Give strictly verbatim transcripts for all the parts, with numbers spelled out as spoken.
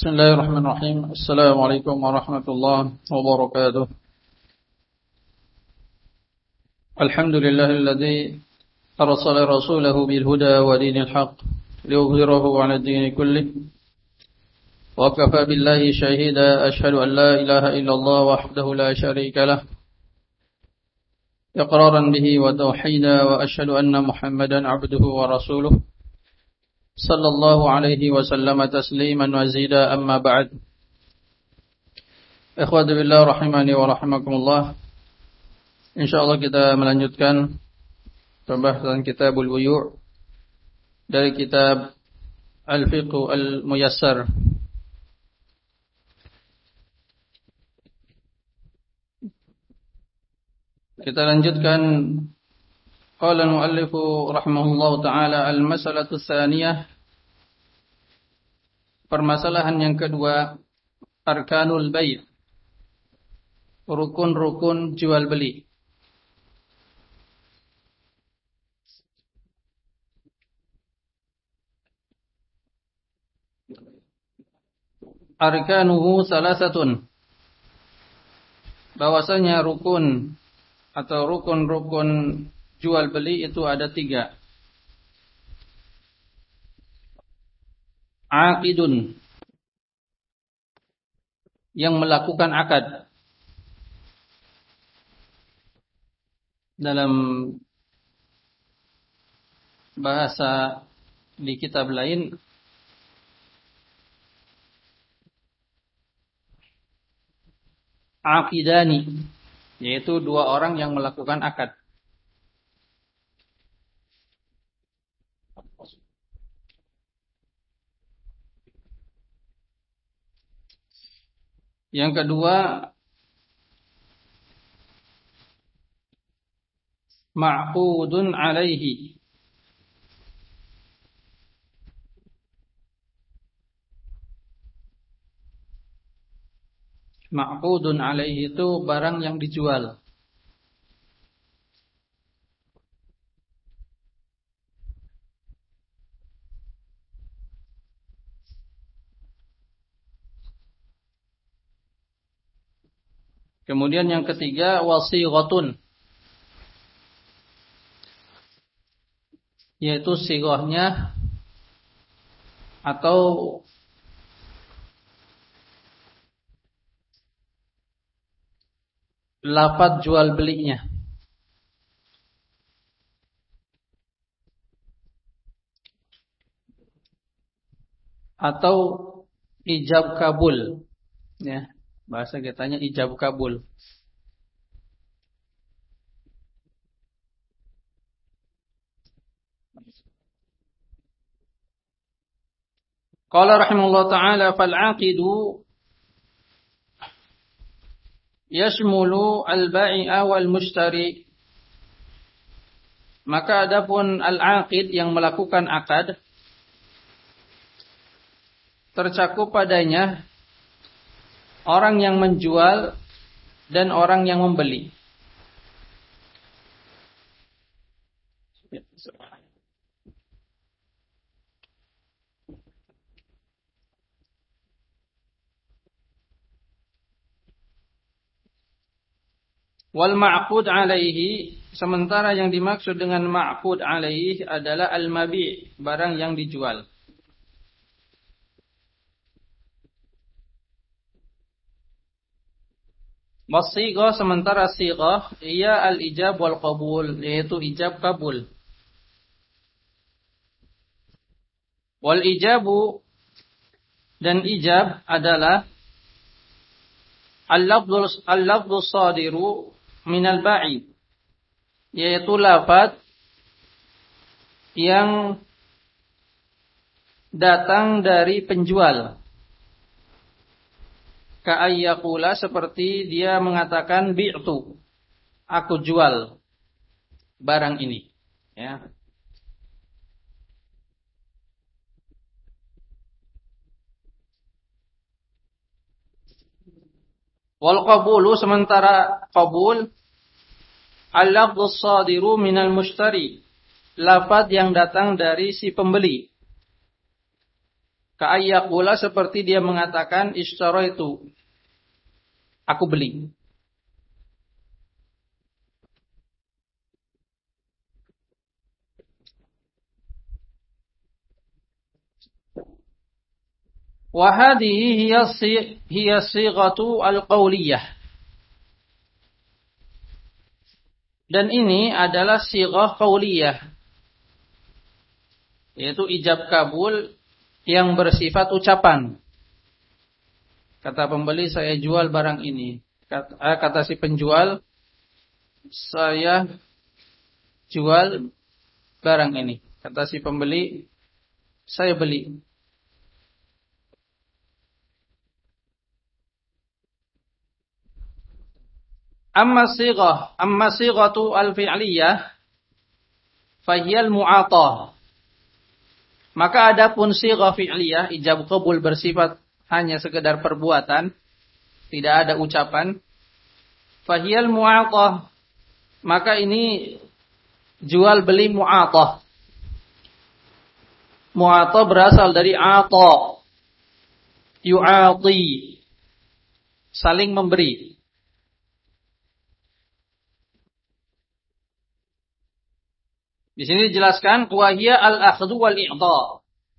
Bismillahirrahmanirrahim. Assalamualaikum warahmatullahi wabarakatuh. Alhamdulillahilladzi arsala rasulahu bil huda wa dinil haqq liyudhhirahu 'ala ad-din kullih. Wa kafa billahi shahida asyhadu an la ilaha illallah wahdahu la syarika lah. Iqraran bihi wa tauhida wa asyhadu anna Muhammadan 'abduhu wa rasuluh. Sallallahu alaihi wasallam tasliman wazida amma ba'd. Ikhwati billah rahimani wa rahimakumullah. Insyaallah kita melanjutkan pembahasan Kitabul Buyu' dari kitab Al-Fiqh Al-Muyassar. Kita lanjutkan. Qala al-muallifu rahimahullahu ta'ala al-mas'alatu tsaniyah. Permasalahan yang kedua, arkanul bai'. Rukun-rukun jual beli. Arkanuhu salasatun. Bahwasanya rukun atau rukun-rukun jual beli itu ada tiga. Aqidun, yang melakukan akad. Dalam bahasa di kitab lain, aqidani, yaitu dua orang yang melakukan akad. Yang kedua, ma'qudun alaihi. Ma'qudun alaihi itu barang yang dijual. Kemudian yang ketiga, wasighatun, yaitu sighahnya atau lafaz jual belinya. Atau ijab kabul, ya. Bahasa kitanya ijab kabul. Qala rahimahullah ta'ala fal 'aqidu yashmulu al-bai'a wal mushtari. Maka adapun al-'aqid yang melakukan akad, tercakup padanya orang yang menjual dan orang yang membeli. Wal ma'qud alaihi, sementara yang dimaksud dengan ma'qud alaihi adalah al-mabi', barang yang dijual. Wasighah, sementara sighah ia al-ijab wal qabul, yaitu ijab kabul. Wal ijabu, dan ijab adalah al-lafdhu al-lafdhu sadiru minal ba'i, yaitu lafaz yang datang dari penjual. Ka'ayyaqula, seperti dia mengatakan bi'tu, aku jual barang ini, ya. Wal qabulu, sementara qabul al-lafdhu shadiru minal mushtari, lafaz yang datang dari si pembeli. Ka'ayyaqula seperti dia mengatakan ishtaraitu, aku beli. Wa hadhihi hiya hiya sighatu al-qauliyah. Dan ini adalah sighah qauliyah, yaitu ijab kabul yang bersifat ucapan. Kata pembeli, saya jual barang ini. Kata, kata si penjual, saya jual barang ini. Kata si pembeli, saya beli. Amma sighah, amma sighatu al-fi'liyah fahiyal mu'atah. Maka adapun sighah fi'liyah, ijab qabul bersifat hanya sekedar perbuatan, tidak ada ucapan. Fahiyal mu'atah, maka ini jual beli mu'atah. Mu'atah berasal dari ata, yu'ati, saling memberi. Di sini dijelaskan wahia al-akhdhu wal-i'ta.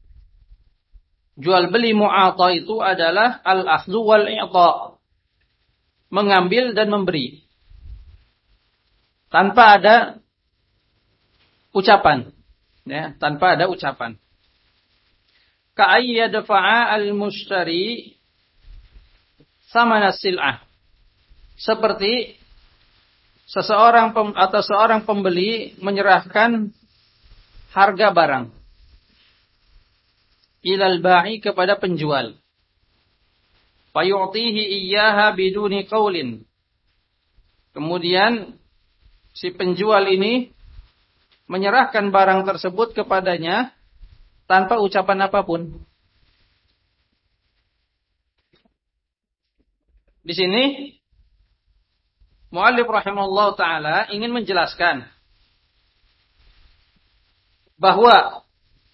Jual beli mu'ata itu adalah al-akhdhu wal-i'ta. Mengambil dan memberi. Tanpa ada ucapan. Ya, tanpa ada ucapan. Ka'ay yadfa'a al-mushtari thamana sil'ah. Seperti seseorang pem, atau seorang pembeli menyerahkan harga barang ilal ba'i kepada penjual. Fayu'tihi iyyaha biduni qaulin. Kemudian si penjual ini menyerahkan barang tersebut kepadanya tanpa ucapan apapun. Di sini Mu'allif rahimahullah ta'ala ingin menjelaskan bahwa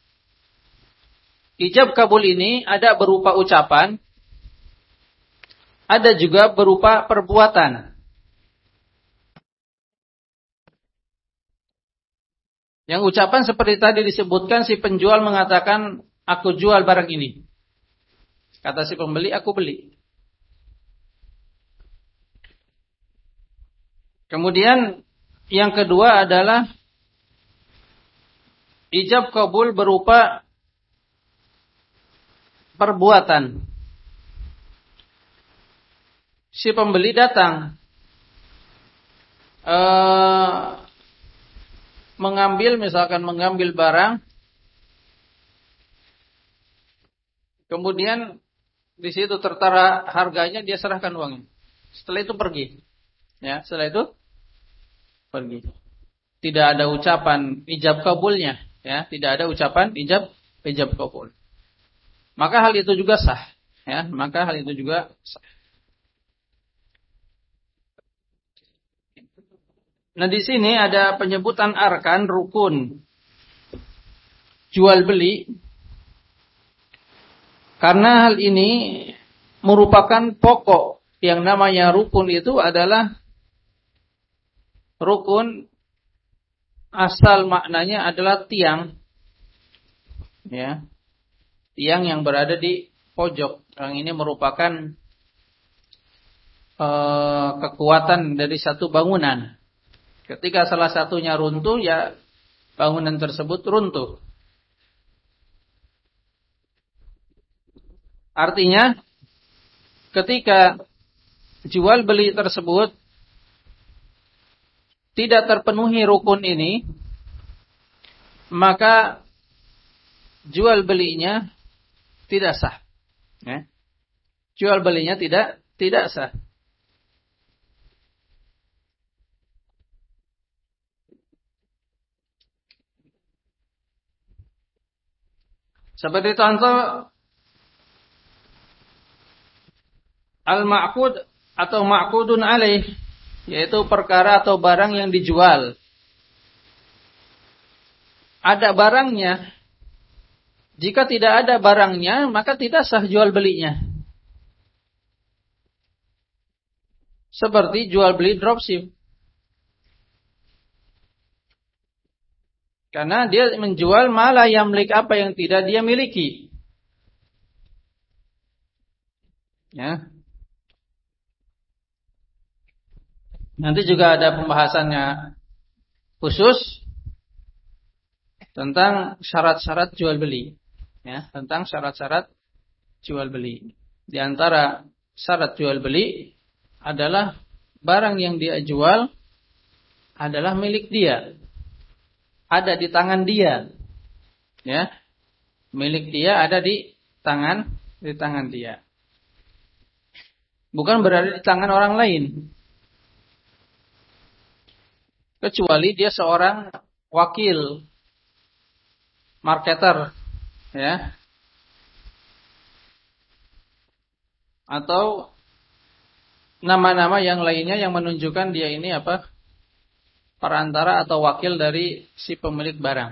ijab kabul ini ada berupa ucapan, ada juga berupa perbuatan. Yang ucapan seperti tadi disebutkan, si penjual mengatakan, aku jual barang ini. Kata si pembeli, aku beli. Kemudian yang kedua adalah ijab kabul berupa perbuatan. Si pembeli datang uh, mengambil, misalkan mengambil barang, kemudian di situ tertera harganya, dia serahkan uangnya. Setelah itu pergi. Ya, setelah itu pergi. Tidak ada ucapan ijab kabulnya, ya, tidak ada ucapan ijab ijab kabul. Maka hal itu juga sah, ya, maka hal itu juga sah. Nah, di sini ada penyebutan arkan rukun jual beli. Karena hal ini merupakan pokok, yang namanya rukun itu adalah rukun, asal maknanya adalah tiang, ya, tiang yang berada di pojok. Yang ini merupakan uh, kekuatan dari satu bangunan. Ketika salah satunya runtuh, ya bangunan tersebut runtuh. Artinya, ketika jual beli tersebut tidak terpenuhi rukun ini, maka jual belinya tidak sah. Ya. Jual belinya tidak tidak sah. Seperti contoh al-ma'qud atau ma'qudun alaih, yaitu perkara atau barang yang dijual. Ada barangnya Jika tidak ada barangnya, maka tidak sah jual belinya. Seperti jual beli dropship. Karena dia menjual malah yang milik apa yang tidak dia miliki. Ya. Nanti juga ada pembahasannya khusus tentang syarat-syarat jual beli. Ya, tentang syarat-syarat jual beli. Di antara syarat jual beli adalah barang yang dia jual adalah milik dia. Ada di tangan dia. Ya. Milik dia ada di tangan di tangan dia. Bukan berada di tangan orang lain. Kecuali dia seorang wakil marketer, ya. Atau nama-nama yang lainnya yang menunjukkan dia ini apa? Perantara atau wakil dari si pemilik barang.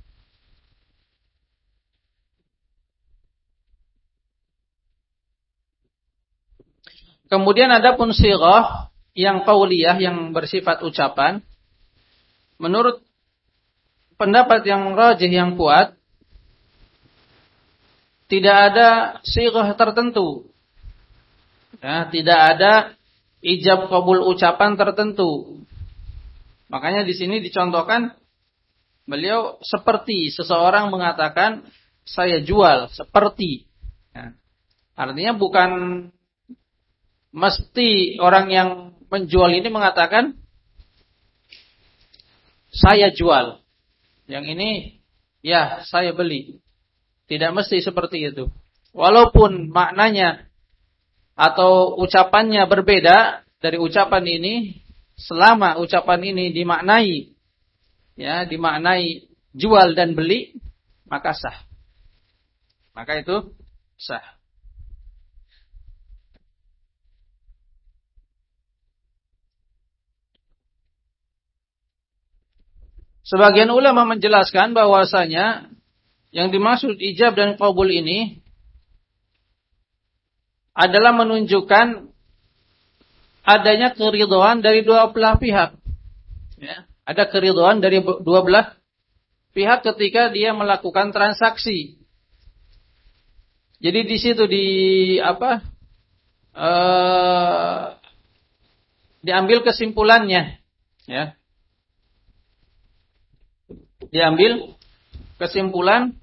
Kemudian ada pun sighah yang qauliyah yang bersifat ucapan. Menurut pendapat yang rajih yang kuat, tidak ada sighah tertentu. Ya, tidak ada ijab qabul ucapan tertentu. Makanya di sini dicontohkan beliau seperti seseorang mengatakan saya jual seperti. Ya. Artinya bukan mesti orang yang menjual ini mengatakan saya jual. Yang ini ya saya beli. Tidak mesti seperti itu. Walaupun maknanya atau ucapannya berbeda dari ucapan ini, selama ucapan ini dimaknai ya, dimaknai jual dan beli, maka sah. Maka itu sah. Sebagian ulama menjelaskan bahwasanya yang dimaksud ijab dan qabul ini adalah menunjukkan adanya keridhaan dari dua belah pihak. Ya, ada keridhaan dari dua belah pihak ketika dia melakukan transaksi. Jadi di situ di apa? Eh, diambil kesimpulannya, ya. Diambil kesimpulan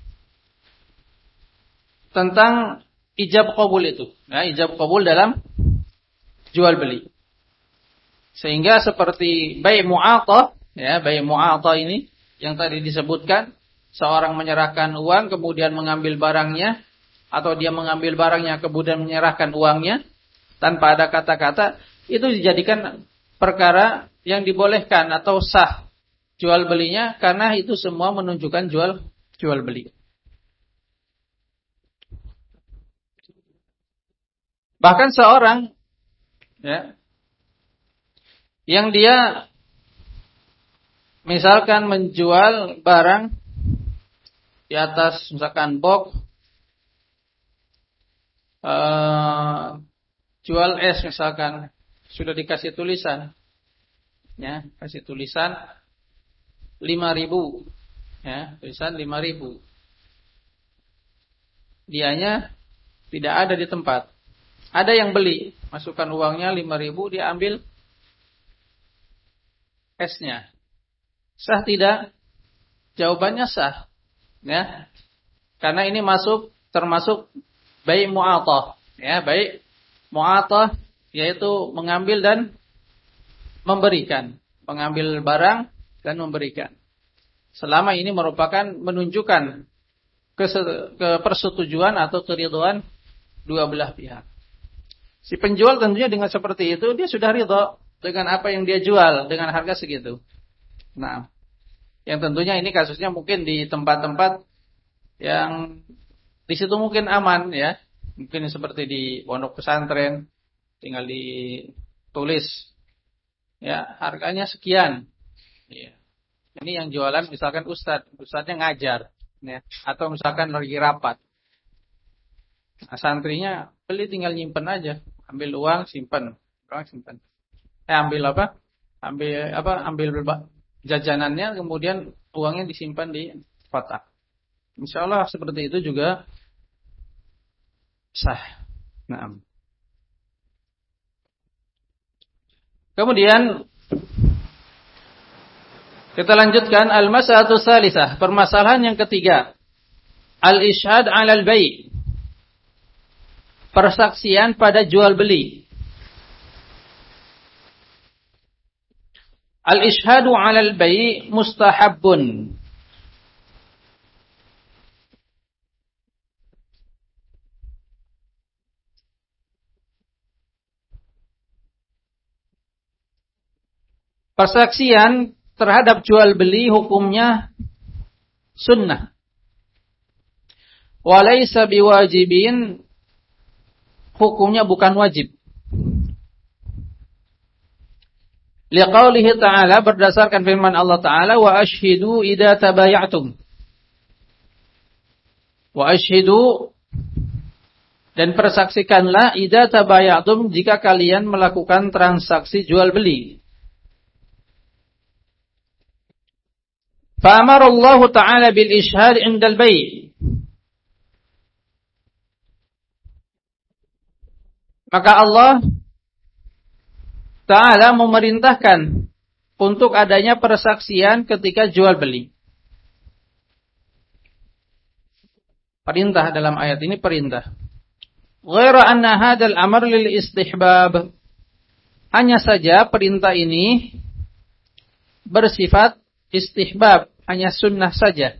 tentang ijab qabul itu. Ya, ijab qabul dalam jual beli. Sehingga seperti bai' mu'athah, ya, bai' mu'athah ini yang tadi disebutkan, seorang menyerahkan uang kemudian mengambil barangnya, atau dia mengambil barangnya kemudian menyerahkan uangnya tanpa ada kata-kata, itu dijadikan perkara yang dibolehkan atau sah jual belinya karena itu semua menunjukkan jual jual beli. Bahkan seorang ya, yang dia misalkan menjual barang di atas misalkan box, uh, jual es misalkan, sudah dikasih tulisan, ya, kasih tulisan lima ribu, ya, tulisan lima ribu. Dianya tidak ada di tempat. Ada yang beli, masukkan uangnya lima ribu, dia ambil esnya. Sah tidak? Jawabannya sah. Ya. Karena ini masuk termasuk bai' mu'athah, ya, bai' mu'athah yaitu mengambil dan memberikan, mengambil barang dan memberikan. Selama ini merupakan menunjukkan kepersetujuan atau keridhaan dua belah pihak. Si penjual tentunya dengan seperti itu dia sudah ridha dengan apa yang dia jual dengan harga segitu. Nah, yang tentunya ini kasusnya mungkin di tempat-tempat yang di situ mungkin aman, ya. Mungkin seperti di pondok pesantren, tinggal ditulis ya harganya sekian. Ya. Ini yang jualan misalkan ustadz, ustadznya ngajar. ya, atau misalkan lagi rapat. Nah, santrinya beli tinggal nyimpen aja, ambil uang simpan, uang simpan. Eh ambil apa? Ambil apa? Ambil jajanannya, kemudian uangnya disimpan di kotak. Insya Allah seperti itu juga sah. Nah. Kemudian kita lanjutkan al-mas'alatu tsalisah, permasalahan yang ketiga. Al-isyhad 'alal bai'. Persaksian pada jual beli. Al-isyhadu 'alal bai' mustahabbun. Persaksian terhadap jual beli hukumnya sunnah. Walaysa biwajibin, hukumnya bukan wajib. Liqaulihi ta'ala, berdasarkan firman Allah Ta'ala, wa ashhidu idza tabayatum. Wa ashhidu, dan persaksikanlah idza tabayatum, jika kalian melakukan transaksi jual beli. Fa'amara Allah Ta'ala bil ishhad 'indal bai'. Maka Allah Ta'ala memerintahkan untuk adanya persaksian ketika jual beli. Perintah dalam ayat ini perintah. Ghaira anna hadzal amr lil istihbab. Hanya saja perintah ini bersifat istihbab, hanya sunnah saja.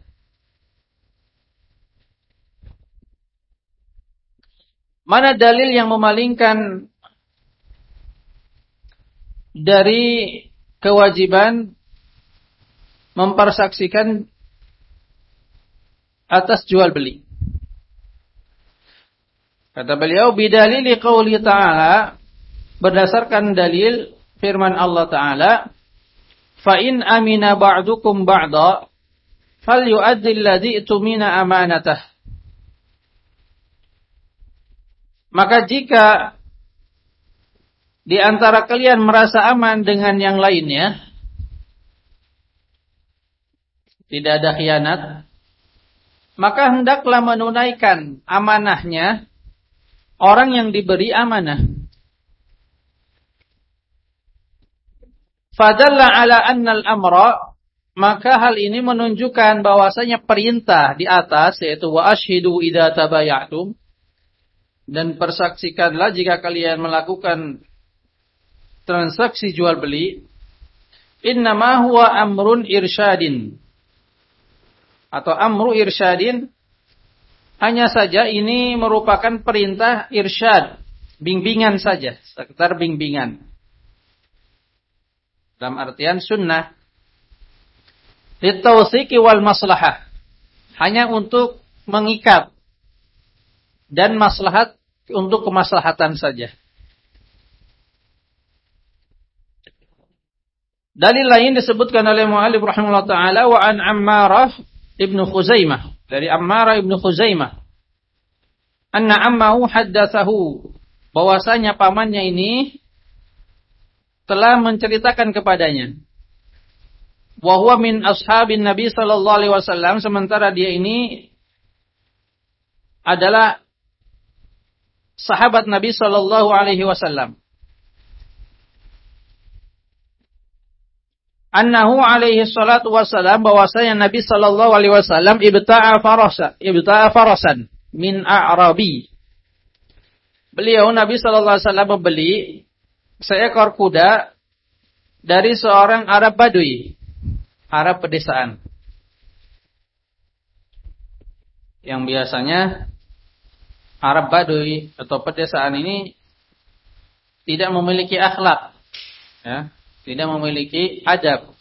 Mana dalil yang memalingkan dari kewajiban mempersaksikan atas jual beli? Kata beliau, bidalili qauli ta'ala, berdasarkan dalil firman Allah Ta'ala, fa in amina ba'dukum ba'da falyu'addi alladhi tumina amanatah. Maka jika di antara kalian merasa aman dengan yang lainnya, tidak ada khianat, maka hendaklah menunaikan amanahnya orang yang diberi amanah. Fadalla ala annal amra, maka hal ini menunjukkan bahwasanya perintah di atas, yaitu wa ashhidu idza tabayatum, dan persaksikanlah jika kalian melakukan transaksi jual beli, innama huwa amrun irsyadin, atau amru irsyadin, hanya saja ini merupakan perintah irsyad, bimbingan saja, sekedar bimbingan. Dalam artian sunnah, litawsiki wal maslahah, hanya untuk mengikat dan maslahat, untuk kemaslahatan saja. Dalil lain disebutkan oleh mu'allif rahimahullah ta'ala, wa an Ammarah ibnu Khuzaimah, dari Ammarah ibnu Khuzaimah, anna ammahu haddatsahu, bahwasanya pamannya ini telah menceritakan kepadanya. Wa huwa min ashabin Nabi sallallahu alaihi wasallam, sementara dia ini adalah sahabat Nabi sallallahu alaihi wasallam. Annahu alaihi salatu wasallam, bahwasanya Nabi sallallahu alaihi wasallam ibta'a farasa, ibta'a farasan min a'rabi. Beliau Nabi sallallahu alaihi wasallam membeli seekor kuda dari seorang Arab Badui, Arab pedesaan, yang biasanya Arab Badui atau pedesaan ini tidak memiliki akhlak, ya, tidak memiliki adab.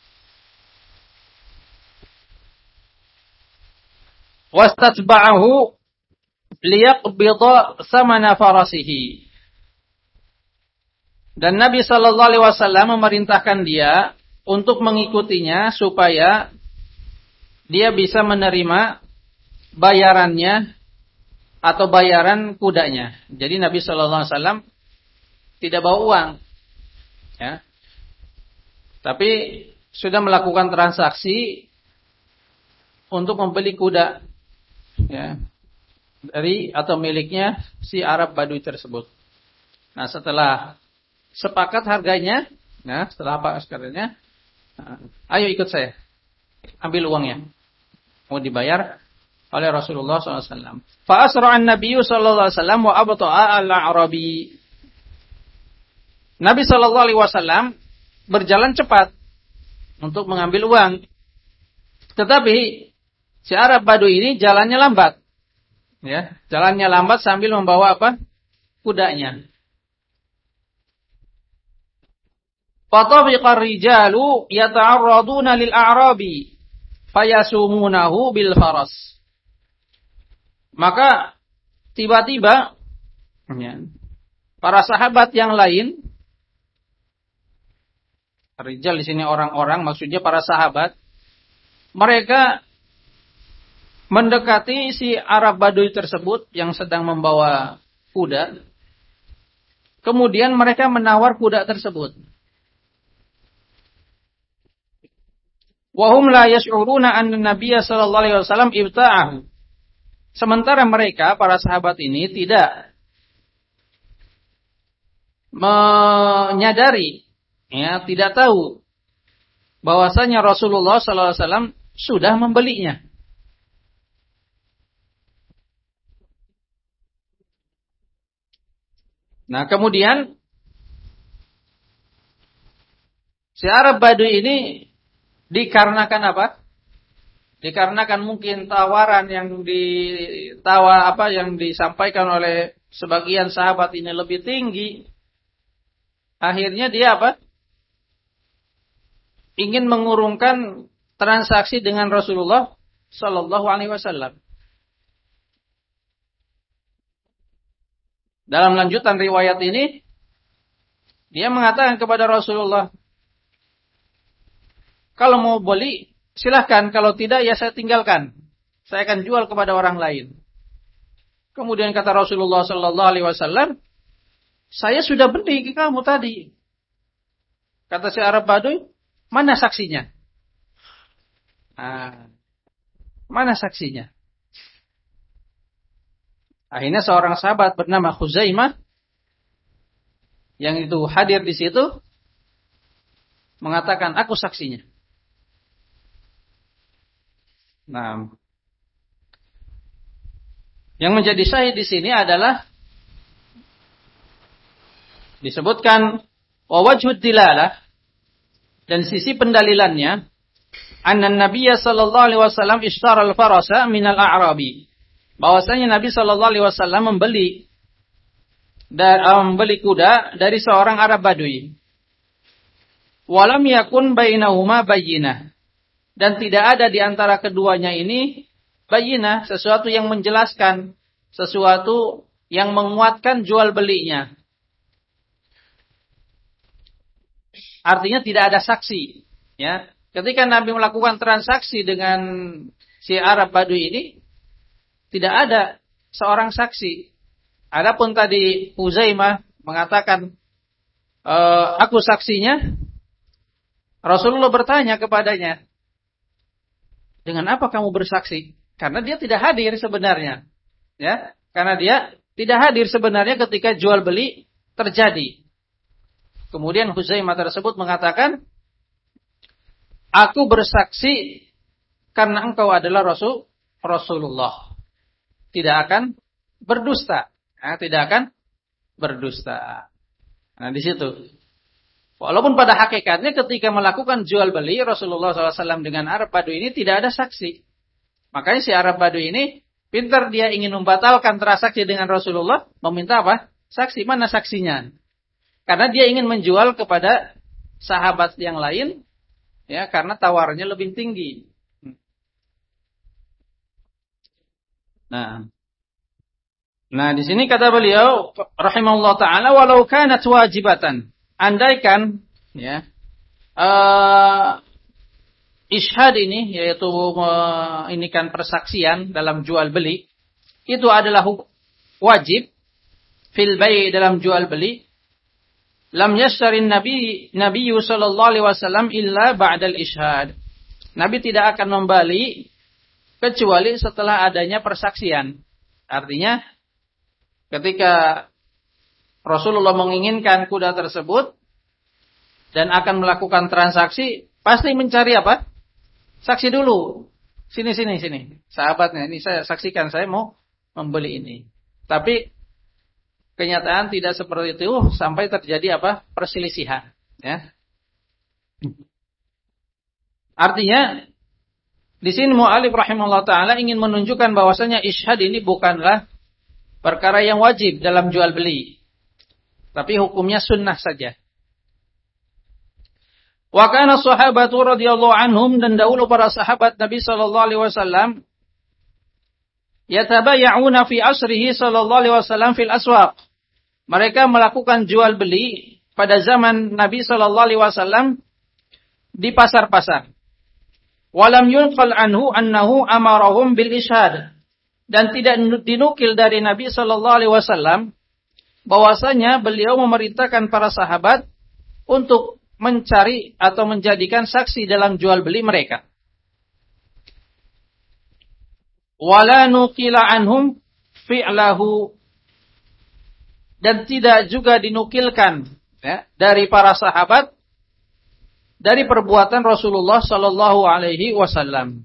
Wastatba'ahu liyaqbida samana farasihi. Dan Nabi sallallahu alaihi wasallam memerintahkan dia untuk mengikutinya supaya dia bisa menerima bayarannya atau bayaran kudanya. Jadi Nabi Shallallahu Alaihi Wasallam tidak bawa uang, ya, tapi sudah melakukan transaksi untuk membeli kuda, ya, dari atau miliknya si Arab Badui tersebut. Nah, setelah sepakat harganya, nah setelah apa sekarangnya, nah, ayo ikut saya, ambil uangnya, mau dibayar oleh Rasulullah shallallahu alaihi wasallam. Fa asra'an Nabiyyu sallallahu alaihi wasallam wa abta'a al-Arabi. Nabi sallallahu alaihi wasallam berjalan cepat untuk mengambil uang. Tetapi si Arab Badui ini jalannya lambat. Ya, jalannya lambat sambil membawa apa? Kudanya. Fatabiqa ar-rijalu yata'arraduna lil-a'rabi fayasumunahu bil faras. Maka tiba-tiba ya, para sahabat yang lain, rijal di sini orang-orang, maksudnya para sahabat, mereka mendekati si Arab Badui tersebut yang sedang membawa kuda. Kemudian mereka menawar kuda tersebut. Wa hum la yash'uruna anna Nabiyya sallallahu alaihi wasallam ibta'ahu. Sementara mereka, para sahabat ini tidak menyadari, ya, tidak tahu bahwasanya Rasulullah sallallahu alaihi wasallam sudah membelinya. Nah, kemudian si Arab Badui ini dikarenakan apa? Dikarenakan mungkin tawaran yang ditawa apa yang disampaikan oleh sebagian sahabat ini lebih tinggi. Akhirnya dia apa? Ingin mengurungkan transaksi dengan Rasulullah sallallahu alaihi wasallam. Dalam lanjutan riwayat ini, dia mengatakan kepada Rasulullah, kalau mau beli, silahkan. Kalau tidak, ya saya tinggalkan. Saya akan jual kepada orang lain. Kemudian kata Rasulullah sallallahu alaihi wasallam, saya sudah beli ke kamu tadi. Kata si Arab Badui, mana saksinya? Ah, mana saksinya? Akhirnya seorang sahabat bernama Khuzaimah yang itu hadir di situ mengatakan, aku saksinya. Nah, yang menjadi syahid di sini adalah disebutkan wa wajhud dilalah, dan sisi pendalilannya, anna Nabiyya sallallahu alaihi wasallam ishtara al-farasa min al-a'rabi, bahwasanya Nabi sallallahu alaihi wasallam membeli dan um, membeli kuda dari seorang Arab Badui. Walam yakun bainahuma bayyinah, dan tidak ada di antara keduanya ini bayyinah, sesuatu yang menjelaskan, sesuatu yang menguatkan jual belinya. Artinya tidak ada saksi, ya. Ketika Nabi melakukan transaksi dengan si Arab Badui ini, tidak ada seorang saksi. Adapun tadi Huzaimah mengatakan, e, aku saksinya. Rasulullah bertanya kepadanya, dengan apa kamu bersaksi? Karena dia tidak hadir sebenarnya, ya. Karena dia tidak hadir sebenarnya ketika jual beli terjadi. Kemudian Huzaimah tersebut mengatakan, aku bersaksi karena engkau adalah Rasul Rasulullah. Tidak akan berdusta. Nah, tidak akan berdusta. Nah, di situ. Walaupun pada hakikatnya ketika melakukan jual beli Rasulullah shallallahu alaihi wasallam dengan Arab Badui ini tidak ada saksi. Makanya si Arab Badui ini pintar, dia ingin membatalkan transaksi dengan Rasulullah, meminta apa? Saksi. Mana saksinya? Karena dia ingin menjual kepada sahabat yang lain, ya, karena tawarnya lebih tinggi. Nah, nah di sini kata beliau, rahimahullah taala, walau kanat wajibatan, andaikan, ya, uh, Ishad ini, yaitu ini kan persaksian dalam jual beli, itu adalah wajib fil bai' dalam jual beli. Lam yashtarin nabi Nabi sallallahu alaihi wasallam illa ba'dal ishad. Nabi tidak akan membeli kecuali setelah adanya persaksian. Artinya ketika Rasulullah menginginkan kuda tersebut dan akan melakukan transaksi, pasti mencari apa? Saksi dulu. Sini, sini, sini. Sahabatnya, ini saya saksikan, saya mau membeli ini. Tapi kenyataan tidak seperti itu sampai terjadi apa? Perselisihan. Ya. Artinya, di sini mu'allif rahimahullah ta'ala ingin menunjukkan bahwasanya ishad ini bukanlah perkara yang wajib dalam jual beli. Tapi hukumnya sunnah saja. Wa kana sahabatu radhiyallahu anhum, dan dahulu para sahabat Nabi sallallahu alaihi wasallam yatabaya'una fi asrihi sallallahu alaihi wasallam fil aswaq. Mereka melakukan jual beli pada zaman Nabi sallallahu alaihi wasallam di pasar-pasar. Walam yunqal anhu annahu amarahum bil ishad. Dan tidak dinukil dari Nabi sallallahu alaihi wasallam bahwasanya beliau memerintahkan para sahabat untuk mencari atau menjadikan saksi dalam jual beli mereka. Wala nuqila anhum fi'lahu, dan tidak juga dinukilkan ya, dari para sahabat dari perbuatan Rasulullah sallallahu alaihi wasallam.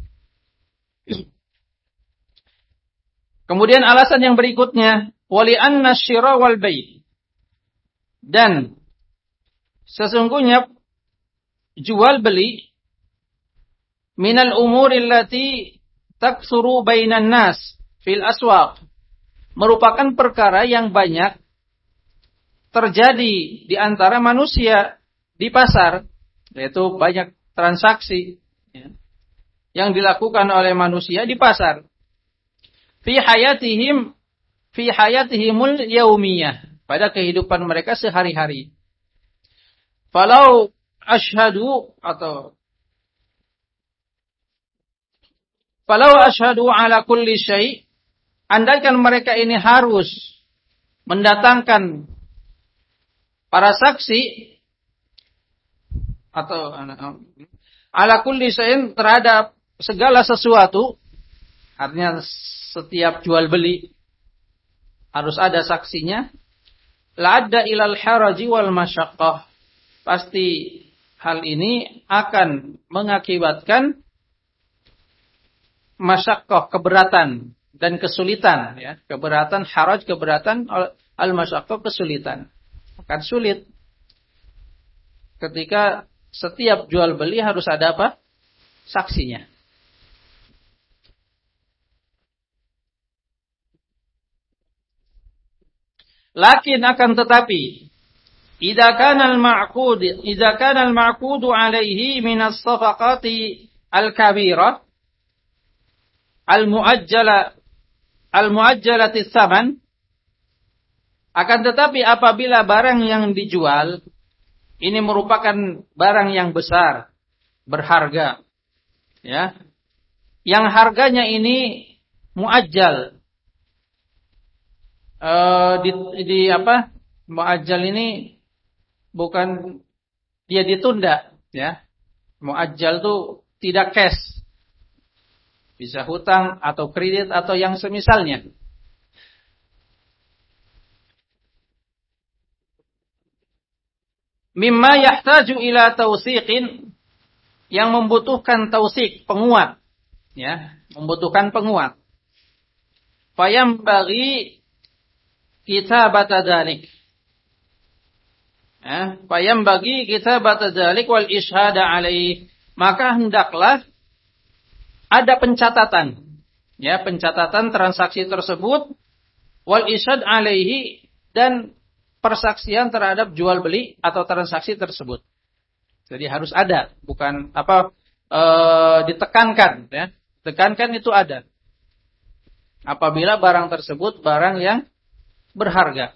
Kemudian alasan yang berikutnya, wali anna syira wal bai', dan sesungguhnya jual beli minal umuril lati taksuru bainan nas fil aswaq, merupakan perkara yang banyak terjadi di antara manusia di pasar, yaitu banyak transaksi ya, yang dilakukan oleh manusia di pasar. Fi hayatihim fi hayatihimul yaumiyah, pada kehidupan mereka sehari-hari. Falau ashhadu atau falau ashhadu ala kulli syai', andaikan mereka ini harus mendatangkan para saksi atau ala kulli syai'in, terhadap segala sesuatu, artinya setiap jual beli harus ada saksinya, la adda ilal haraji wal masyaqqah, pasti hal ini akan mengakibatkan masyaqqah, keberatan dan kesulitan ya, keberatan, haraj keberatan, al masyaqqah kesulitan. Akan sulit ketika setiap jual beli harus ada apa? Saksinya. Lakin akan tetapi, idza kana al-ma'qud idza kana al-ma'qud 'alaihi min as-safaqati al-kabirah al-mu'ajjala al-mu'ajjalati tsaman, akan tetapi apabila barang yang dijual ini merupakan barang yang besar, berharga ya, yang harganya ini mu'ajjal, Uh, di, di apa muajjal ini bukan dia ditunda ya, muajjal itu tidak cash, bisa hutang atau kredit atau yang semisalnya. Mimma yahtaju ila tawsiqin, yang membutuhkan tausik, penguat ya, membutuhkan penguat. Fayam bagi kitabah dzalik. Ya, payam bagi kitabah dzalik wal ishhada alaih. Maka hendaklah ada pencatatan. Ya, pencatatan transaksi tersebut wal ishhad alaihi, dan persaksian terhadap jual beli atau transaksi tersebut. Jadi harus ada, bukan apa e, ditekankan ya. Tekankan itu ada. Apabila barang tersebut barang yang berharga.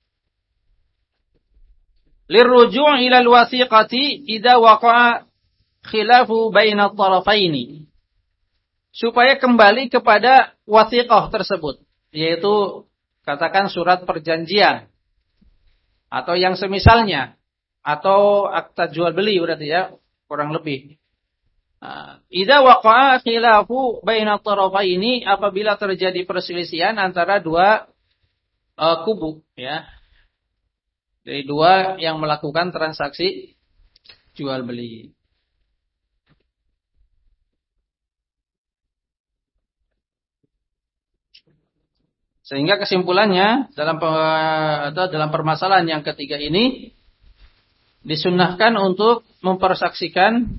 Lirruju' ila al-wasiqati idza waqa'a khilafu baina tarafaini. Supaya kembali kepada wathiqah tersebut, yaitu katakan surat perjanjian atau yang semisalnya, atau akta jual beli berarti ya, kurang lebih. Idza waqa'a khilafu baina tarafaini, apabila terjadi perselisihan antara dua uh, kubu ya. Dari dua yang melakukan transaksi jual beli. Sehingga kesimpulannya dalam atau dalam permasalahan yang ketiga ini disunnahkan untuk mempersaksikan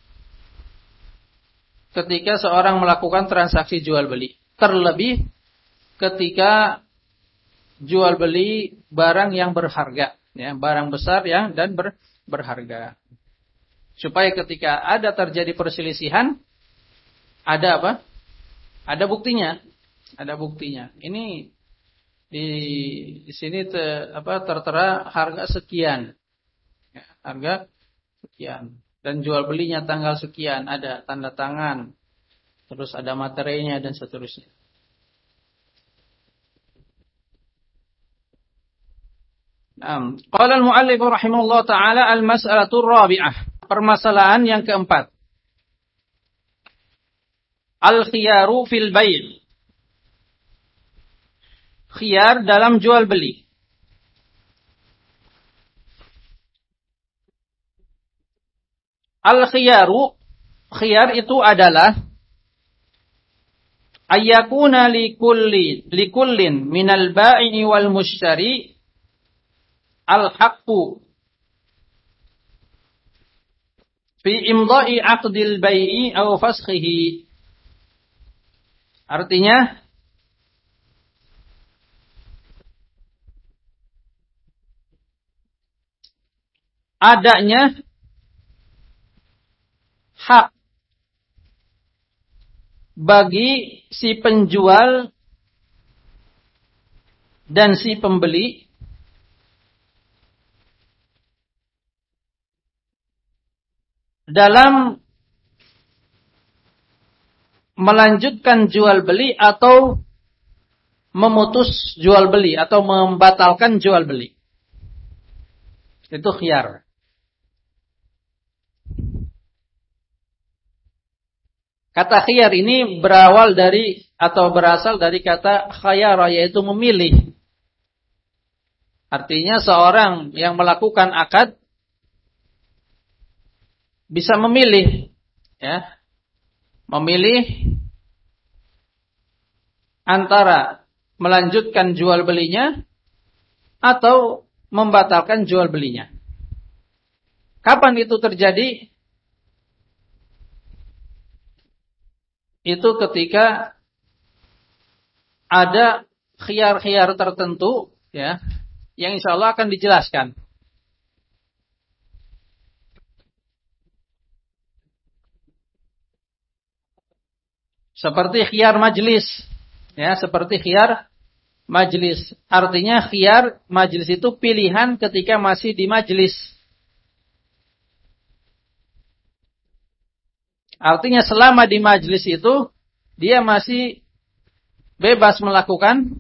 ketika seorang melakukan transaksi jual beli, terlebih ketika jual beli barang yang berharga, ya, barang besar yang dan ber, berharga. Supaya ketika ada terjadi perselisihan, ada apa? Ada buktinya. Ada buktinya. Ini di di sini te, apa tertera harga sekian. Ya, harga sekian dan jual belinya tanggal sekian, ada tanda tangan. Terus ada materinya dan seterusnya. Naam, qala al-mu'allif rahimahullah taala al-mas'alatu ar-rabi'ah. Permasalahan yang keempat. Al-khiyaru fil bai'. Khiyar dalam jual beli. Al-khiyaru, khiyar itu adalah ayyakuna likulli likullin minal ba'i wal mushtari al-haqqu fi imdha'i 'aqdil bai'i aw fashihi. Artinya adanya hak bagi si penjual dan si pembeli dalam melanjutkan jual beli atau memutus jual beli atau membatalkan jual beli. Itu khiyar. Kata khiyar ini berawal dari atau berasal dari kata khayara, yaitu memilih. Artinya seorang yang melakukan akad bisa memilih, ya, memilih antara melanjutkan jual belinya atau membatalkan jual belinya. Kapan itu terjadi? Itu ketika ada khiyar-khiyar tertentu, ya, yang insya Allah akan dijelaskan. Seperti khiyar majlis, ya, seperti khiyar majlis. Artinya khiyar majlis itu pilihan ketika masih di majlis. Artinya selama di majlis itu dia masih bebas melakukan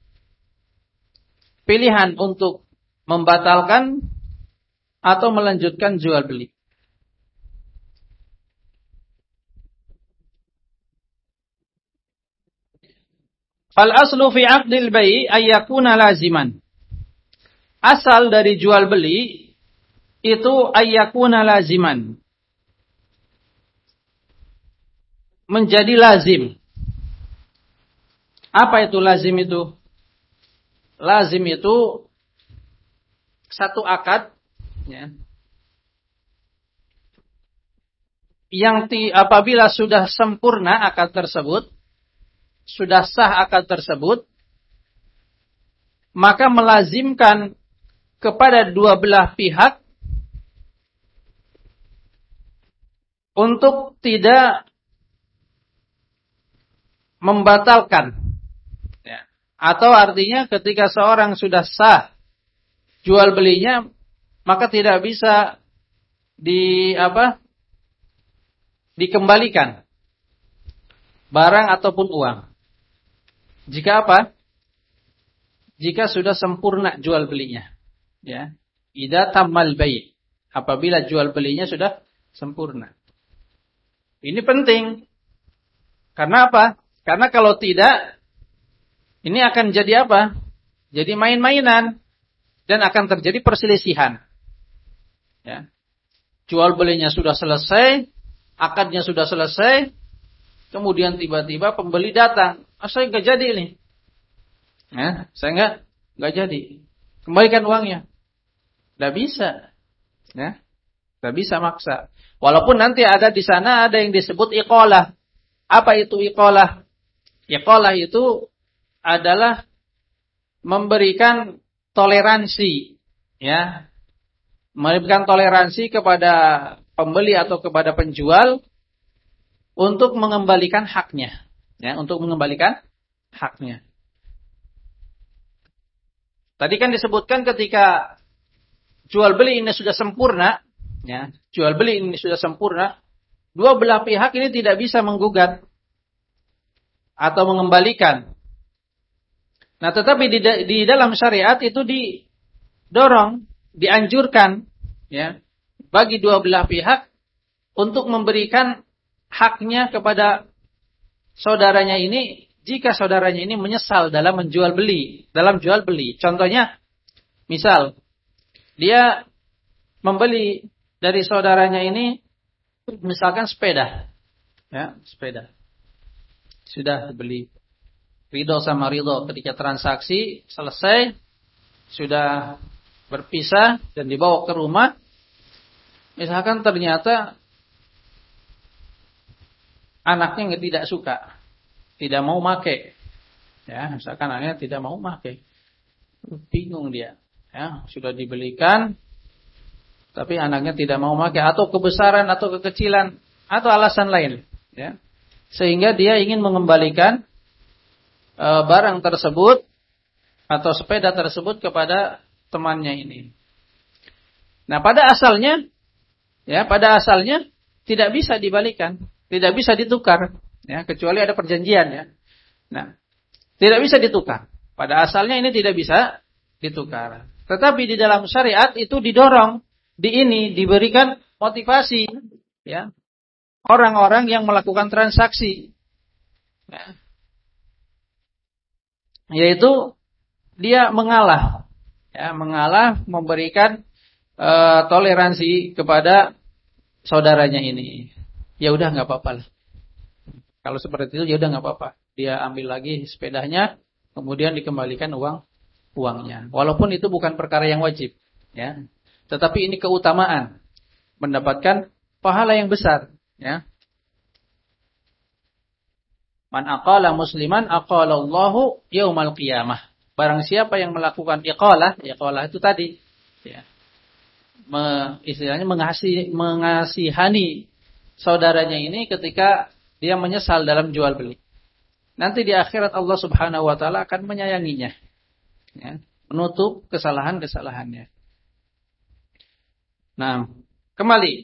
pilihan untuk membatalkan atau melanjutkan jual beli. Fal aslu fi 'aqdil bai' ay yakuna laziman. Asal dari jual beli itu ay yakuna laziman. Menjadi lazim. Apa itu lazim itu? Lazim itu satu akad, ya, yang ti, apabila sudah sempurna akad tersebut, sudah sah akad tersebut, maka melazimkan kepada dua belah pihak untuk tidak membatalkan, ya. Atau artinya ketika seorang sudah sah jual belinya, maka tidak bisa di apa dikembalikan barang ataupun uang. Jika apa? Jika sudah sempurna jual belinya. Ya. Idza tammal bai'. Apabila jual belinya sudah sempurna. Ini penting. Karena apa? Karena kalau tidak, ini akan jadi apa? Jadi main-mainan dan akan terjadi perselisihan. Ya. Jual belinya sudah selesai, akadnya sudah selesai, kemudian tiba-tiba pembeli datang, ah, saya nggak jadi ini, ya, saya nggak nggak jadi, kembalikan uangnya, nggak bisa, ya, nggak bisa maksa. Walaupun nanti ada di sana ada yang disebut iqalah. Apa itu iqalah? Iqalah itu adalah memberikan toleransi, ya. Memberikan toleransi kepada pembeli atau kepada penjual untuk mengembalikan haknya, ya, untuk mengembalikan haknya. Tadi kan disebutkan ketika jual beli ini sudah sempurna, ya, jual beli ini sudah sempurna, dua belah pihak ini tidak bisa menggugat atau mengembalikan. Nah, tetapi di, di dalam syariat itu didorong, dianjurkan, ya, bagi dua belah pihak untuk memberikan haknya kepada saudaranya ini jika saudaranya ini menyesal dalam menjual beli, dalam jual beli. Contohnya, misal dia membeli dari saudaranya ini misalkan sepeda, ya, sepeda. Sudah beli, ridho sama ridho, ketika transaksi selesai, sudah berpisah dan dibawa ke rumah. Misalkan ternyata anaknya tidak suka, tidak mau make, ya, misalkan anaknya tidak mau make, bingung dia, ya, sudah dibelikan, tapi anaknya tidak mau make, atau kebesaran atau kekecilan atau alasan lain, ya, sehingga dia ingin mengembalikan e, barang tersebut atau sepeda tersebut kepada temannya ini. Nah, pada asalnya, ya, pada asalnya tidak bisa dibalikan, tidak bisa ditukar, ya, kecuali ada perjanjian, ya. Nah, tidak bisa ditukar. Pada asalnya ini tidak bisa ditukar. Tetapi di dalam syariat itu didorong, di ini diberikan motivasi, ya, orang-orang yang melakukan transaksi, ya, yaitu dia mengalah. Ya, mengalah, memberikan uh, toleransi kepada saudaranya ini. Ya udah nggak apa-apa lah. Kalau seperti itu ya udah nggak apa-apa. Dia ambil lagi sepedanya, kemudian dikembalikan uang uangnya. Walaupun itu bukan perkara yang wajib, ya. Tetapi ini keutamaan, mendapatkan pahala yang besar, ya. Man aqala musliman aqala Allahu yaumal qiyamah. Barang siapa yang melakukan iqalah, iqalah itu tadi, ya, me, istilahnya mengasihi, mengasihani saudaranya ini ketika dia menyesal dalam jual beli. Nanti di akhirat Allah Subhanahu wa taala akan menyayanginya, ya, menutup kesalahan-kesalahannya. Nah, kembali.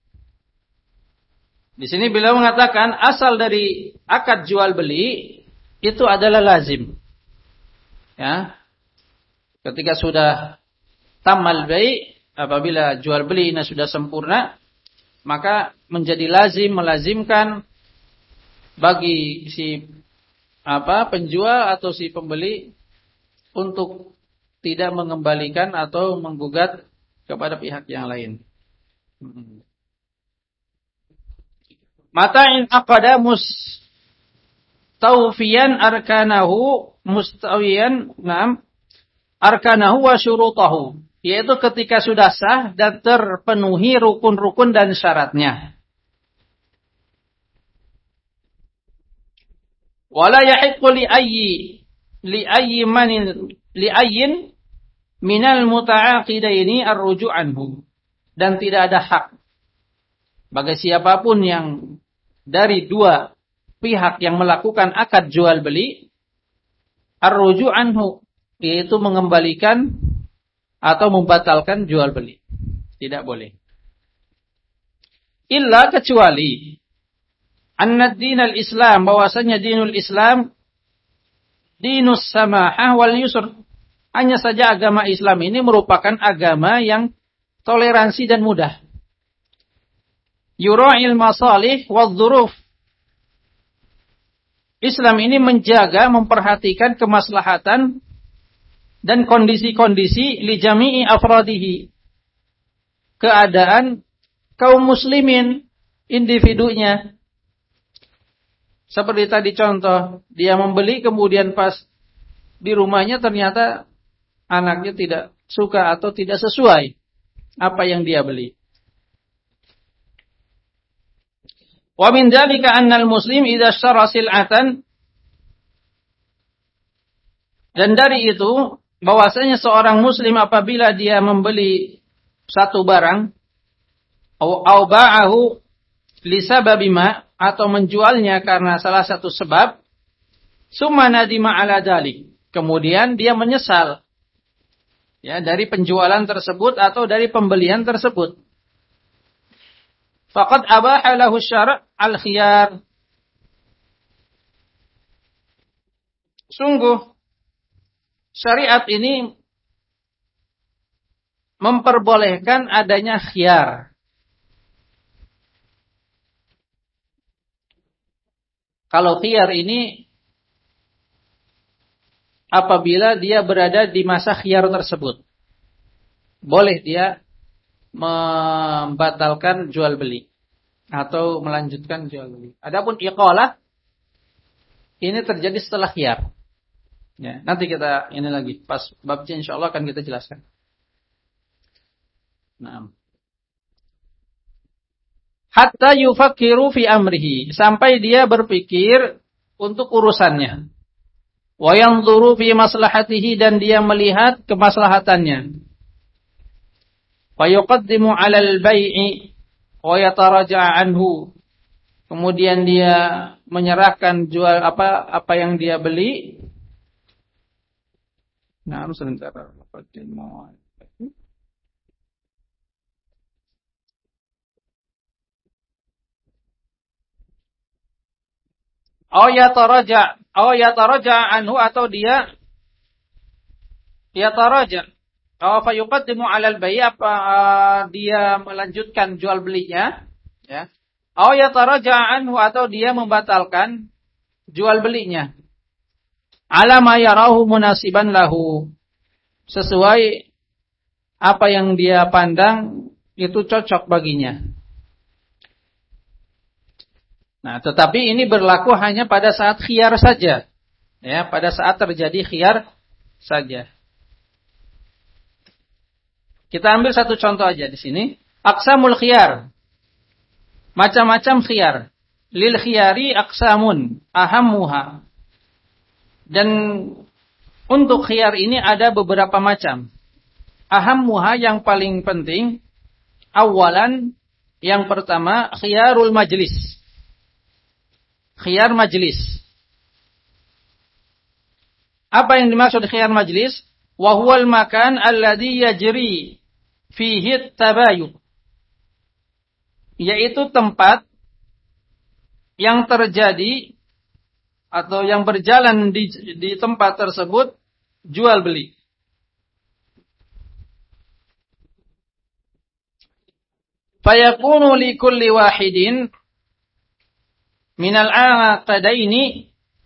Di sini beliau mengatakan asal dari akad jual beli itu adalah lazim. Ya, ketika sudah tamal bai', apabila jual beli ini sudah sempurna, maka menjadi lazim, melazimkan bagi si apa penjual atau si pembeli untuk tidak mengembalikan atau menggugat kepada pihak yang lain. Mata'in aqada mustawfiyan arkanahu mustawiyan nam arkanahu wa syurutahu, yaitu ketika sudah sah dan terpenuhi rukun-rukun dan syaratnya. Wala yahiqqu li ayyi li ayyi man li ayyin minal muta'aqidaini ar-ruju' anhu, dan tidak ada hak bagi siapapun yang dari dua pihak yang melakukan akad jual beli ar-ruju' anhu, yaitu mengembalikan atau membatalkan jual beli. Tidak boleh. Illa kecuali anna dinal Islam, bahwasanya dinul Islam dinus samahah wal yusr. Hanya saja agama Islam ini merupakan agama yang toleransi dan mudah. Yura'il masalih wadh-dhuruf. Islam ini menjaga, memperhatikan kemaslahatan dan kondisi-kondisi li jami'i afradihi. Keadaan kaum muslimin, individunya. Seperti tadi contoh, dia membeli kemudian pas di rumahnya ternyata anaknya tidak suka atau tidak sesuai apa yang dia beli. Wa min dzalika annal muslim idza ishtara sil'atan, dan dari itu bahwasanya seorang muslim apabila dia membeli satu barang au ba'ahu li sababi ma, atau menjualnya karena salah satu sebab, summa nadima ala dzalik, kemudian dia menyesal ya dari penjualan tersebut atau dari pembelian tersebut, faqad abaha lahu syara' al-khiyar, sungguh syariat ini memperbolehkan adanya khiyar. Kalau khiyar ini apabila dia berada di masa khiyar tersebut, boleh dia membatalkan jual beli atau melanjutkan jual beli. Adapun iqalah ini terjadi setelah khiyar. Ya, nanti kita ini lagi pas babnya insyaallah akan kita jelaskan. Nah. Hatta yufakkiru fi amrihi, sampai dia berpikir untuk urusannya. Wa yanzuru fi maslahatihi, dan dia melihat kemaslahatannya. Fa yuqaddimu 'alal bai'i wa yataraja'a anhu. Kemudian dia menyerahkan jual apa apa yang dia beli. Nah, sebentar. Aw yataraja, aw yataraja anhu, atau dia yataraja. Aw fa yuqaddimu 'alal bai', apa uh, dia melanjutkan jual belinya, ya. Aw yataraja anhu, atau dia membatalkan jual belinya. Ala ma yarahu munasiban lahu, sesuai apa yang dia pandang itu cocok baginya. Nah, tetapi ini berlaku hanya pada saat khiyar saja. Ya, pada saat terjadi khiyar saja. Kita ambil satu contoh aja di sini. Aqsamul khiyar. Macam-macam khiyar. Lil khiyari aqsamun ahammuha. Dan untuk khiyar ini ada beberapa macam. Ahammuha, yang paling penting. Awalan, yang pertama, khiyarul majlis. Khiyar majlis. Apa yang dimaksud khiyar majlis? Wa huwal makan alladhi yajri fihi tabayun. Yaitu tempat yang terjadi atau yang berjalan di, di tempat tersebut jual beli. Fayakunu li kulli wahidin minal aqdaini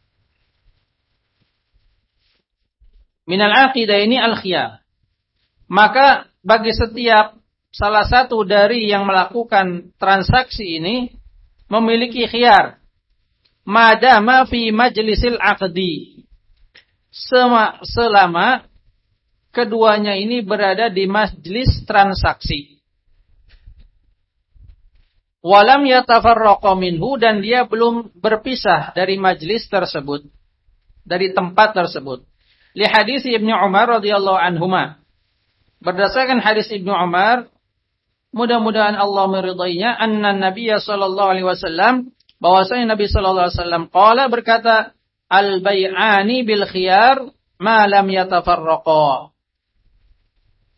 minal aqidaini al-khiyar. Maka bagi setiap salah satu dari yang melakukan transaksi ini memiliki khiyar. Madama fi majlisil aqdi. Selama keduanya ini berada di majlis transaksi. Walam yatafarraqa minhu, dan dia belum berpisah dari majlis tersebut, dari tempat tersebut. Li hadis Ibnu Umar radhiyallahu anhuma. Berdasarkan hadis Ibnu Umar, mudah-mudahan Allah meridainya, anna Nabiy sallallahu alaihi wasallam, bahwasanya Nabi sallallahu alaihi wasallam qala, berkata, al bai'ani bil khiyar ma lam yatafarraqa.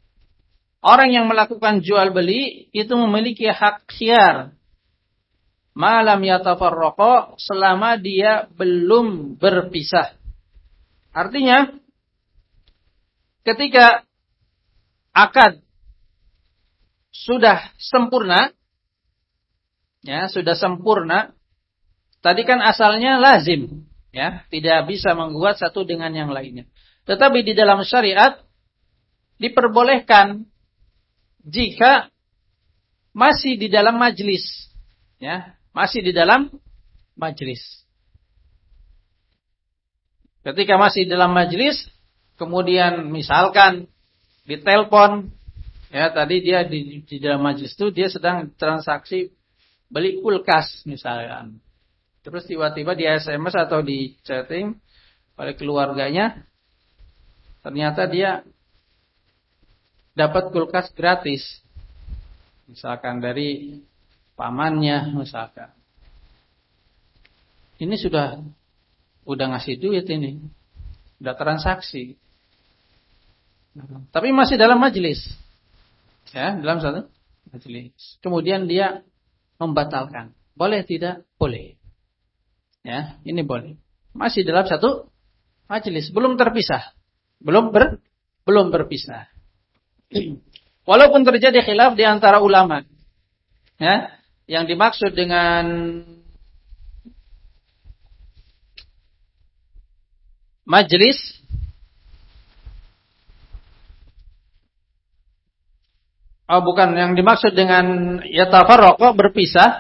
Orang yang melakukan jual beli itu memiliki hak khiyar malam yatafarraqa, selama dia belum berpisah. Artinya ketika akad sudah sempurna, ya, sudah sempurna. Tadi kan asalnya lazim, ya, tidak bisa menggugat satu dengan yang lainnya. Tetapi di dalam syariat diperbolehkan jika masih di dalam majlis, ya, masih di dalam majlis. Ketika masih dalam majlis, kemudian misalkan ditelepon, ya, tadi dia di, di dalam majlis itu dia sedang transaksi beli kulkas misalkan. Terus tiba-tiba di S M S atau di chatting oleh keluarganya, ternyata dia dapat kulkas gratis. Misalkan dari pamannya misalkan. Ini sudah udah ngasih duit ini. Udah transaksi. Tapi masih dalam majelis. Ya, dalam satu majelis. Kemudian dia membatalkan. Boleh tidak? Boleh. Ya, ini boleh. Masih dalam satu majelis, belum terpisah. Belum ber belum berpisah. Walaupun terjadi khilaf di antara ulama. Ya, yang dimaksud dengan majelis oh bukan, yang dimaksud dengan yatafarraqa, berpisah.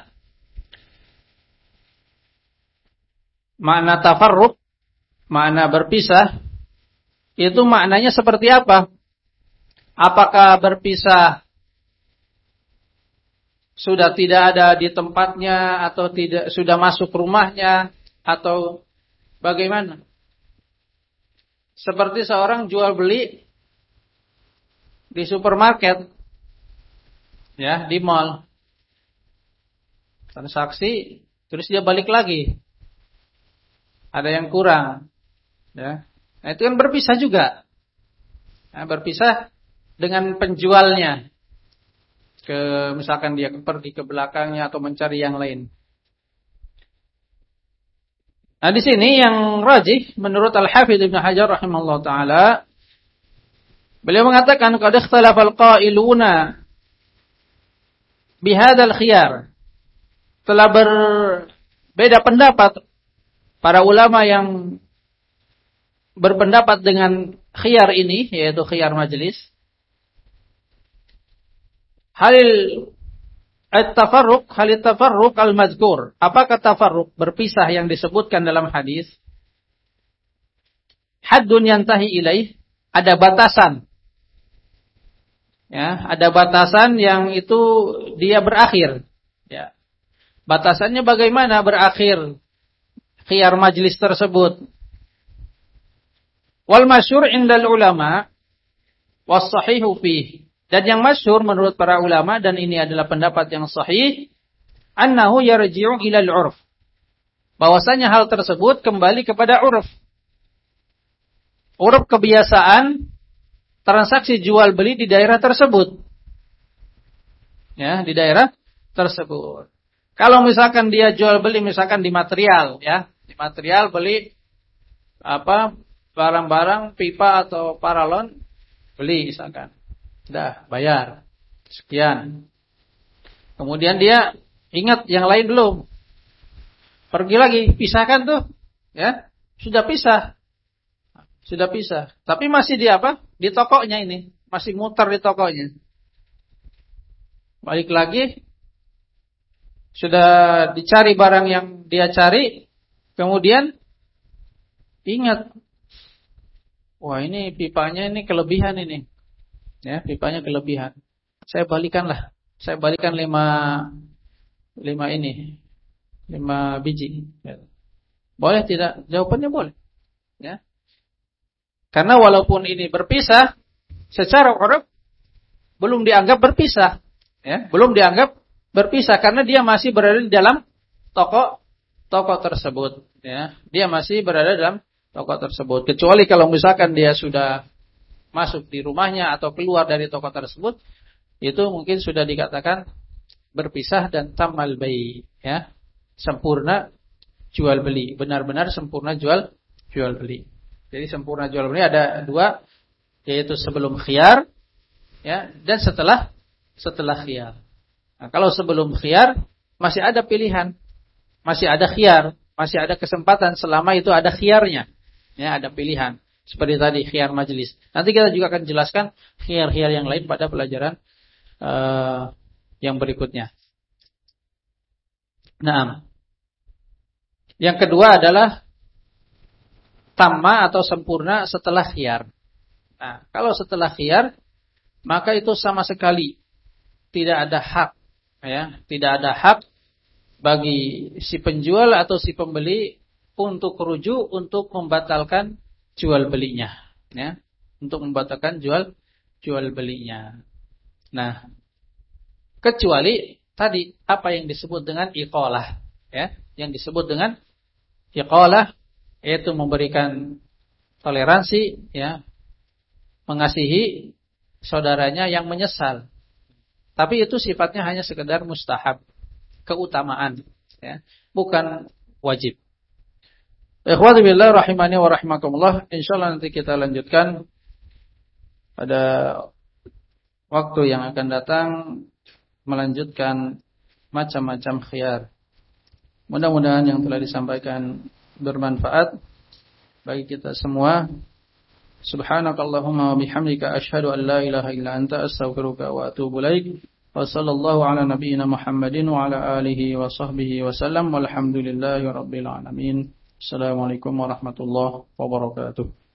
Makna tafarruq, makna berpisah, itu maknanya seperti apa? Apakah berpisah sudah tidak ada di tempatnya, atau tidak sudah masuk rumahnya, atau bagaimana? Seperti seorang jual beli di supermarket, ya, di mall, transaksi, terus dia balik lagi, ada yang kurang, ya, nah, itu kan berpisah juga, nah, berpisah dengan penjualnya, ke misalkan dia pergi ke belakangnya atau mencari yang lain. Nah, di sini yang rajih menurut Al-Hafidz Ibnu Hajar rahimahullah taala, beliau mengatakan qad ikhtalafa al-qailuna bihadzal khiyar. Telah berbeda pendapat para ulama yang berpendapat dengan khiyar ini, yaitu khiyar majelis. Halil at-tafarruq, halil tafarruq al-mazkur. Apakah tafarruq, berpisah yang disebutkan dalam hadis? Haddun yantahi ilaih, ada batasan. Ya, ada batasan yang itu dia berakhir. Ya. Batasannya bagaimana berakhir khiyar majlis tersebut? Wal masyhur indal ulama was sahihu fihi. Dan yang masyhur menurut para ulama, dan ini adalah pendapat yang sahih, annahu yarji'u ilal 'urf. Bahwasanya hal tersebut kembali kepada 'urf. 'Urf kebiasaan transaksi jual beli di daerah tersebut. Ya, di daerah tersebut. Kalau misalkan dia jual beli misalkan di material, ya, di material beli apa barang-barang pipa atau paralon, beli misalkan. Dah, bayar. Sekian. Kemudian dia ingat yang lain belum. Pergi lagi, pisahkan tuh. Ya, sudah pisah. Sudah pisah. Tapi masih di apa? Di tokonya ini. Masih muter di tokonya. Balik lagi. Sudah dicari barang yang dia cari. Kemudian ingat. Wah, ini pipanya ini kelebihan ini. Ya, pipanya kelebihan. Saya balikanlah. Saya balikan lima lima ini. Lima biji. Boleh tidak? Jawabannya boleh. Ya. Karena walaupun ini berpisah, secara uruf belum dianggap berpisah. Ya, belum dianggap berpisah karena dia masih berada di dalam toko toko tersebut. Ya, dia masih berada dalam toko tersebut. Kecuali kalau misalkan dia sudah masuk di rumahnya atau keluar dari toko tersebut, itu mungkin sudah dikatakan berpisah dan tamal bai, ya, sempurna jual beli, benar-benar sempurna jual jual beli. Jadi sempurna jual beli ada dua, yaitu sebelum khiyar, ya, dan setelah setelah khiyar. Nah, kalau sebelum khiyar masih ada pilihan, masih ada khiyar, masih ada kesempatan selama itu ada khiyarnya, ya, ada pilihan. Seperti tadi khiyar majelis. Nanti kita juga akan jelaskan khiyar-khiyar yang lain pada pelajaran uh, yang berikutnya. Nah, yang kedua adalah tamma atau sempurna setelah khiyar. Nah, kalau setelah khiyar, maka itu sama sekali tidak ada hak, ya, tidak ada hak bagi si penjual atau si pembeli untuk rujuk untuk membatalkan jual belinya, ya, untuk membatalkan jual jual belinya. Nah, kecuali tadi apa yang disebut dengan iqalah, ya, yang disebut dengan iqalah yaitu memberikan toleransi, ya, mengasihi saudaranya yang menyesal. Tapi itu sifatnya hanya sekedar mustahab, keutamaan, ya, bukan wajib. Ikhwati billah rahimani wa rahimakumullah. Insyaallah nanti kita lanjutkan pada waktu yang akan datang, melanjutkan macam-macam khiyar. Mudah-mudahan yang telah disampaikan bermanfaat bagi kita semua. Subhanakallahumma wa bihamdika asyhadu an la ilaha illa anta astaghfiruka wa atubu ilaik. Wa sallallahu ala nabiyyina Muhammadin wa ala alihi wa sahbihi wa sallam walhamdulillahi rabbil alamin. Assalamualaikum warahmatullahi wabarakatuh.